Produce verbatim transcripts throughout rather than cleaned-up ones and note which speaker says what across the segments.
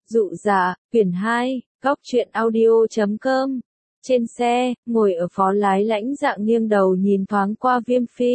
Speaker 1: Dụ dạ, quyển hai, góc truyện audio chấm com. Trên xe, ngồi ở phó lái Lãnh Dạ nghiêng đầu nhìn thoáng qua Viêm Phi.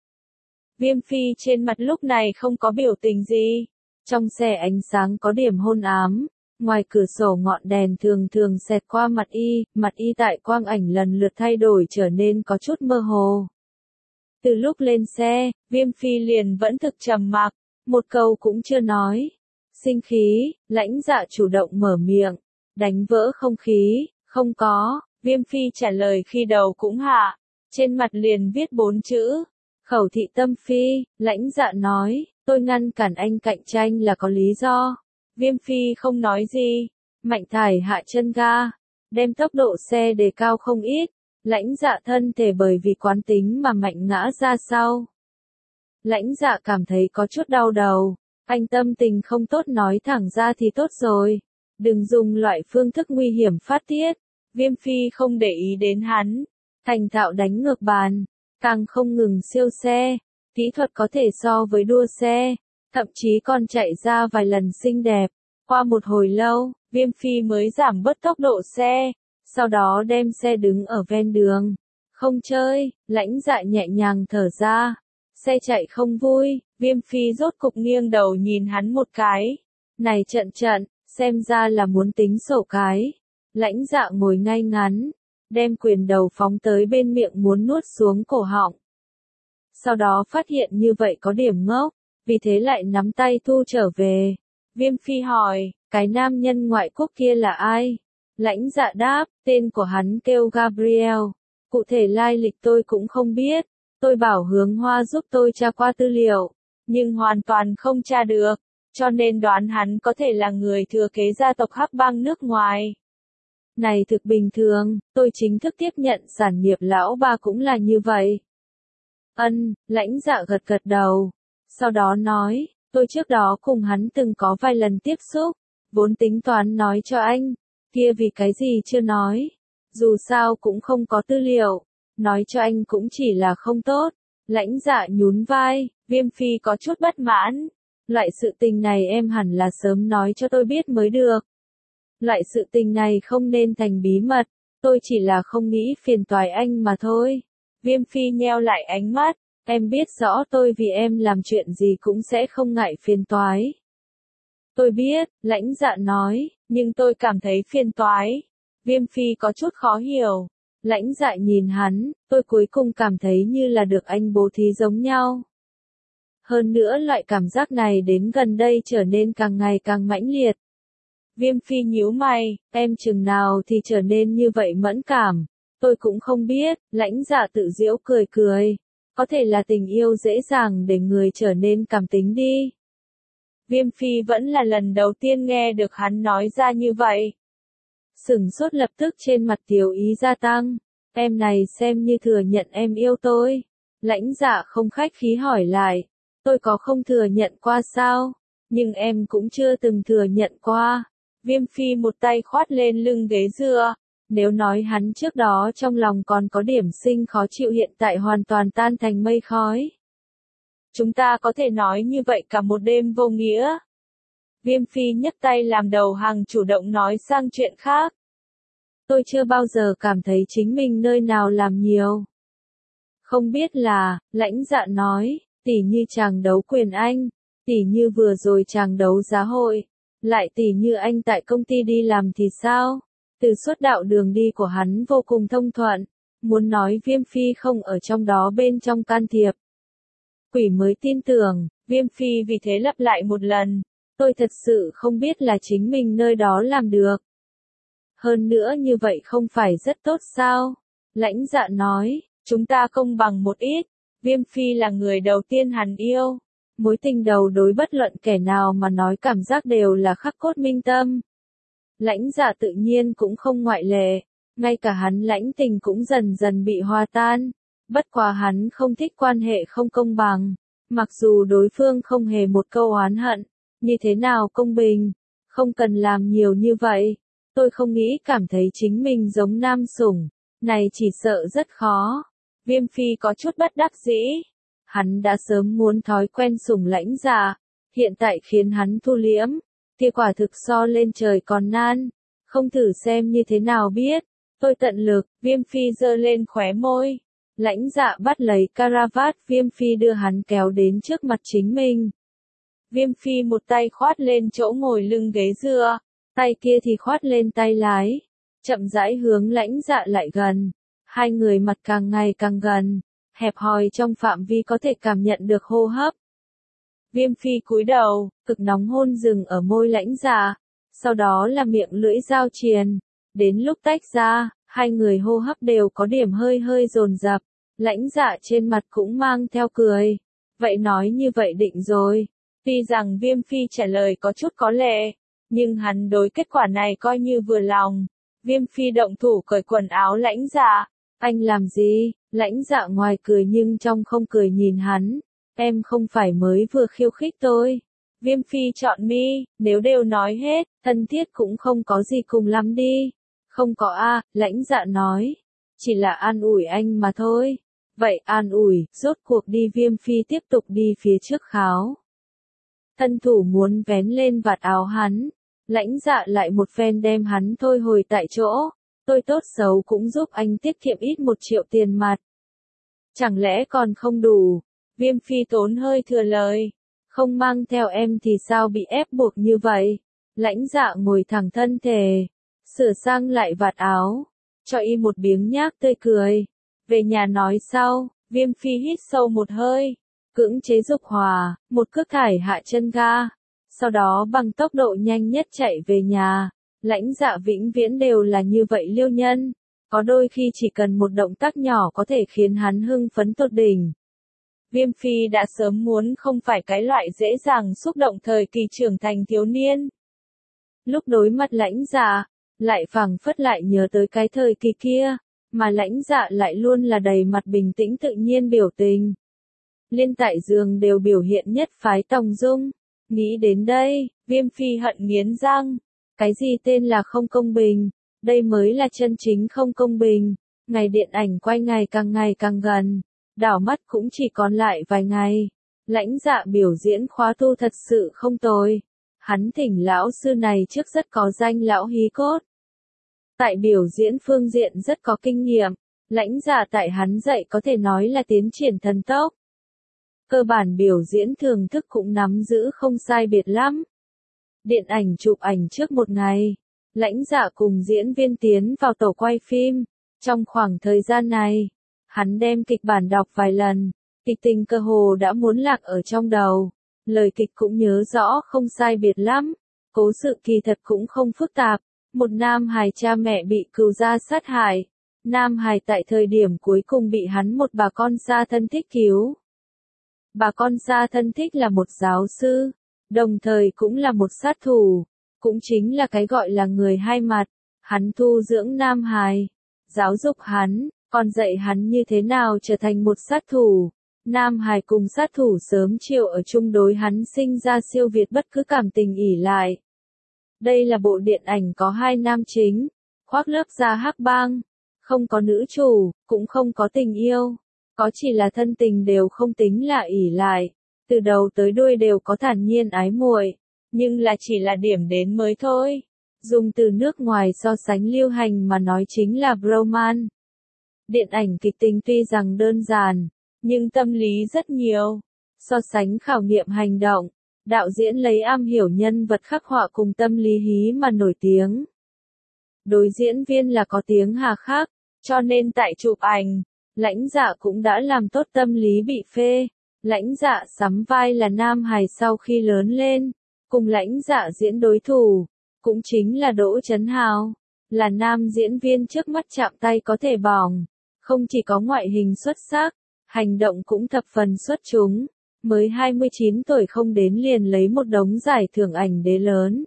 Speaker 1: Viêm Phi trên mặt lúc này không có biểu tình gì. Trong xe ánh sáng có điểm hôn ám. Ngoài cửa sổ ngọn đèn thường thường xẹt qua mặt y, mặt y tại quang ảnh lần lượt thay đổi trở nên có chút mơ hồ. Từ lúc lên xe, Viêm Phi liền vẫn thực trầm mặc, một câu cũng chưa nói. Sinh khí, Lãnh Dạ chủ động mở miệng, đánh vỡ không khí, không có, Viêm Phi trả lời khi đầu cũng hạ, trên mặt liền viết bốn chữ, khẩu thị tâm phi. Lãnh Dạ nói, tôi ngăn cản anh cạnh tranh là có lý do. Viêm Phi không nói gì, mạnh thải hạ chân ga, đem tốc độ xe đề cao không ít, Lãnh Dạ thân thể bởi vì quán tính mà mạnh ngã ra sau. Lãnh Dạ cảm thấy có chút đau đầu, anh tâm tình không tốt nói thẳng ra thì tốt rồi, đừng dùng loại phương thức nguy hiểm phát tiết. Viêm Phi không để ý đến hắn, thành thạo đánh ngược bàn, càng không ngừng siêu xe, kỹ thuật có thể so với đua xe, thậm chí còn chạy ra vài lần xinh đẹp. Qua một hồi lâu, Viêm Phi mới giảm bớt tốc độ xe, sau đó đem xe đứng ở ven đường. Không chơi, Lãnh Dạ nhẹ nhàng thở ra, xe chạy không vui, Viêm Phi rốt cục nghiêng đầu nhìn hắn một cái. Này trận trận, xem ra là muốn tính sổ cái. Lãnh Dạ ngồi ngay ngắn, đem quyền đầu phóng tới bên miệng muốn nuốt xuống cổ họng. Sau đó phát hiện như vậy có điểm ngốc, vì thế lại nắm tay thu trở về. Viêm Phi hỏi, cái nam nhân ngoại quốc kia là ai? Lãnh Dạ đáp, tên của hắn kêu Gabriel, cụ thể lai lịch tôi cũng không biết, tôi bảo Hướng Hoa giúp tôi tra qua tư liệu, nhưng hoàn toàn không tra được, cho nên đoán hắn có thể là người thừa kế gia tộc Hắc Bang nước ngoài. Này thực bình thường, tôi chính thức tiếp nhận sản nghiệp lão ba cũng là như vậy. Ân, Lãnh Dạ gật gật đầu, sau đó nói, tôi trước đó cùng hắn từng có vài lần tiếp xúc, vốn tính toán nói cho anh, kia vì cái gì chưa nói, dù sao cũng không có tư liệu, nói cho anh cũng chỉ là không tốt. Lãnh Dạ nhún vai, Viêm Phi có chút bất mãn, loại sự tình này em hẳn là sớm nói cho tôi biết mới được. Loại sự tình này không nên thành bí mật, tôi chỉ là không nghĩ phiền toái anh mà thôi. Viêm Phi nheo lại ánh mắt, em biết rõ tôi vì em làm chuyện gì cũng sẽ không ngại phiền toái. Tôi biết, Lãnh Dạ nói, nhưng tôi cảm thấy phiền toái. Viêm Phi có chút khó hiểu. Lãnh Dạ nhìn hắn, tôi cuối cùng cảm thấy như là được anh bố thí giống nhau. Hơn nữa loại cảm giác này đến gần đây trở nên càng ngày càng mãnh liệt. Viêm Phi nhíu mày, em chừng nào thì trở nên như vậy mẫn cảm. Tôi cũng không biết, Lãnh Dạ tự giễu cười cười. Có thể là tình yêu dễ dàng để người trở nên cảm tính đi. Viêm Phi vẫn là lần đầu tiên nghe được hắn nói ra như vậy. Sửng sốt lập tức trên mặt tiểu ý gia tăng. Em này xem như thừa nhận em yêu tôi. Lãnh Dạ không khách khí hỏi lại. Tôi có không thừa nhận qua sao? Nhưng em cũng chưa từng thừa nhận qua. Viêm Phi một tay khoát lên lưng ghế dựa. Nếu nói hắn trước đó trong lòng còn có điểm sinh khó chịu hiện tại hoàn toàn tan thành mây khói. Chúng ta có thể nói như vậy cả một đêm vô nghĩa. Viêm Phi nhấc tay làm đầu hàng chủ động nói sang chuyện khác. Tôi chưa bao giờ cảm thấy chính mình nơi nào làm nhiều. Không biết là, Lãnh Dạ nói, tỉ như chàng đấu quyền Anh, tỉ như vừa rồi chàng đấu giá hội, lại tỉ như anh tại công ty đi làm thì sao? Từ suốt đạo đường đi của hắn vô cùng thông thuận, muốn nói Viêm Phi không ở trong đó bên trong can thiệp. Quỷ mới tin tưởng, Viêm Phi vì thế lặp lại một lần, tôi thật sự không biết là chính mình nơi đó làm được. Hơn nữa như vậy không phải rất tốt sao? Lãnh Dạ nói, chúng ta công bằng một ít, Viêm Phi là người đầu tiên hắn yêu. Mối tình đầu đối bất luận kẻ nào mà nói cảm giác đều là khắc cốt minh tâm. Lãnh Dạ tự nhiên cũng không ngoại lệ, ngay cả hắn lãnh tình cũng dần dần bị hòa tan. Bất quá hắn không thích quan hệ không công bằng, mặc dù đối phương không hề một câu oán hận, như thế nào công bình, không cần làm nhiều như vậy. Tôi không nghĩ cảm thấy chính mình giống nam sủng, này chỉ sợ rất khó. Viêm Phi có chút bất đắc dĩ, hắn đã sớm muốn thói quen sủng Lãnh Dạ, hiện tại khiến hắn thu liễm, kia quả thực so lên trời còn nan, không thử xem như thế nào biết, tôi tận lực, Viêm Phi giơ lên khóe môi. Lãnh Dạ bắt lấy caravat Viêm Phi đưa hắn kéo đến trước mặt chính mình. Viêm Phi một tay khoát lên chỗ ngồi lưng ghế dựa, tay kia thì khoát lên tay lái, chậm rãi hướng Lãnh Dạ lại gần. Hai người mặt càng ngày càng gần, hẹp hòi trong phạm vi có thể cảm nhận được hô hấp. Viêm Phi cúi đầu, cực nóng hôn dừng ở môi Lãnh Dạ, sau đó là miệng lưỡi giao triền. Đến lúc tách ra, hai người hô hấp đều có điểm hơi hơi dồn dập. Lãnh Dạ trên mặt cũng mang theo cười. Vậy nói như vậy định rồi. Tuy rằng Viêm Phi trả lời có chút có lệ, nhưng hắn đối kết quả này coi như vừa lòng. Viêm Phi động thủ cởi quần áo Lãnh Dạ. Anh làm gì? Lãnh Dạ ngoài cười nhưng trong không cười nhìn hắn. Em không phải mới vừa khiêu khích tôi. Viêm Phi chọn mi, nếu đều nói hết, thân thiết cũng không có gì cùng lắm đi. Không có a, Lãnh Dạ nói. Chỉ là an ủi anh mà thôi. Vậy an ủi, rốt cuộc đi. Viêm Phi tiếp tục đi phía trước kháo. Thân thủ muốn vén lên vạt áo hắn. Lãnh Dạ lại một phen đem hắn thôi hồi tại chỗ. Tôi tốt xấu cũng giúp anh tiết kiệm ít một triệu tiền mặt. Chẳng lẽ còn không đủ? Viêm Phi tốn hơi thừa lời. Không mang theo em thì sao bị ép buộc như vậy? Lãnh Dạ ngồi thẳng thân thể, sửa sang lại vạt áo, cho y một biếng nhác tươi cười. Về nhà nói sau. Viêm Phi hít sâu một hơi, cưỡng chế dục hỏa, một cước thải hạ chân ga, sau đó bằng tốc độ nhanh nhất chạy về nhà. Lãnh Dạ vĩnh viễn đều là như vậy liêu nhân, có đôi khi chỉ cần một động tác nhỏ có thể khiến hắn hưng phấn tột đỉnh. Viêm Phi đã sớm muốn không phải cái loại dễ dàng xúc động thời kỳ trưởng thành thiếu niên. Lúc đối mặt Lãnh Dạ, lại phảng phất lại nhớ tới cái thời kỳ kia, mà Lãnh Dạ lại luôn là đầy mặt bình tĩnh tự nhiên biểu tình. Liên tại giường đều biểu hiện nhất phái tòng dung. Nghĩ đến đây, Viêm Phi hận nghiến răng. Cái gì tên là không công bình? Đây mới là chân chính không công bình. Ngày điện ảnh quay ngày càng ngày càng gần. Đảo mắt cũng chỉ còn lại vài ngày. Lãnh Dạ biểu diễn khóa tu thật sự không tồi. Hắn thỉnh lão sư này trước rất có danh lão hí cốt. Tại biểu diễn phương diện rất có kinh nghiệm. Lãnh Dạ tại hắn dạy có thể nói là tiến triển thần tốc. Cơ bản biểu diễn thưởng thức cũng nắm giữ không sai biệt lắm. Điện ảnh chụp ảnh trước một ngày. Lãnh Dạ cùng diễn viên tiến vào tổ quay phim. Trong khoảng thời gian này, hắn đem kịch bản đọc vài lần. Kịch tình cơ hồ đã muốn lạc ở trong đầu. Lời kịch cũng nhớ rõ không sai biệt lắm. Cố sự kỳ thật cũng không phức tạp. Một nam hài cha mẹ bị cừu gia sát hại. Nam hài tại thời điểm cuối cùng bị hắn một bà con xa thân thích cứu. Bà con xa thân thích là một giáo sư, đồng thời cũng là một sát thủ, cũng chính là cái gọi là người hai mặt. Hắn thu dưỡng nam hài, giáo dục hắn, còn dạy hắn như thế nào trở thành một sát thủ. Nam hài cùng sát thủ sớm chiều ở chung đối hắn sinh ra siêu việt bất cứ cảm tình ỷ lại. Đây là bộ điện ảnh có hai nam chính, khoác lớp da hắc bang, không có nữ chủ, cũng không có tình yêu, có chỉ là thân tình đều không tính là ỷ lại, từ đầu tới đuôi đều có thản nhiên ái muội, nhưng là chỉ là điểm đến mới thôi. Dùng từ nước ngoài so sánh lưu hành mà nói chính là bromance. Điện ảnh kịch tính tuy rằng đơn giản, nhưng tâm lý rất nhiều. So sánh khảo nghiệm hành động, đạo diễn lấy am hiểu nhân vật khắc họa cùng tâm lý hí mà nổi tiếng. Đối diễn viên là có tiếng hà khắc, cho nên tại chụp ảnh, Lãnh Dạ cũng đã làm tốt tâm lý bị phê. Lãnh Dạ sắm vai là nam hài sau khi lớn lên, cùng Lãnh Dạ diễn đối thủ, cũng chính là Đỗ Chấn Hào, là nam diễn viên trước mắt chạm tay có thể bỏng, không chỉ có ngoại hình xuất sắc, hành động cũng thập phần xuất chúng, mới hai mươi chín tuổi không đến liền lấy một đống giải thưởng ảnh đế lớn.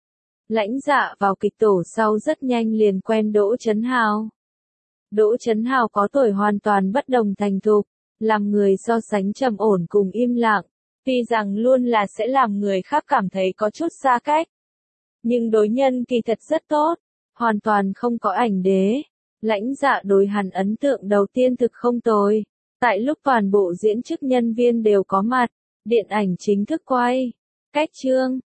Speaker 1: Lãnh Dạ vào kịch tổ sau rất nhanh liền quen Đỗ Chấn Hào. Đỗ Chấn Hào có tuổi hoàn toàn bất đồng thành thục, làm người so sánh trầm ổn cùng im lặng, tuy rằng luôn là sẽ làm người khác cảm thấy có chút xa cách. Nhưng đối nhân kỳ thật rất tốt, hoàn toàn không có ảnh đế. Lãnh Dạ đối hắn ấn tượng đầu tiên thực không tồi. Tại lúc toàn bộ diễn chức nhân viên đều có mặt, điện ảnh chính thức quay. Cách chương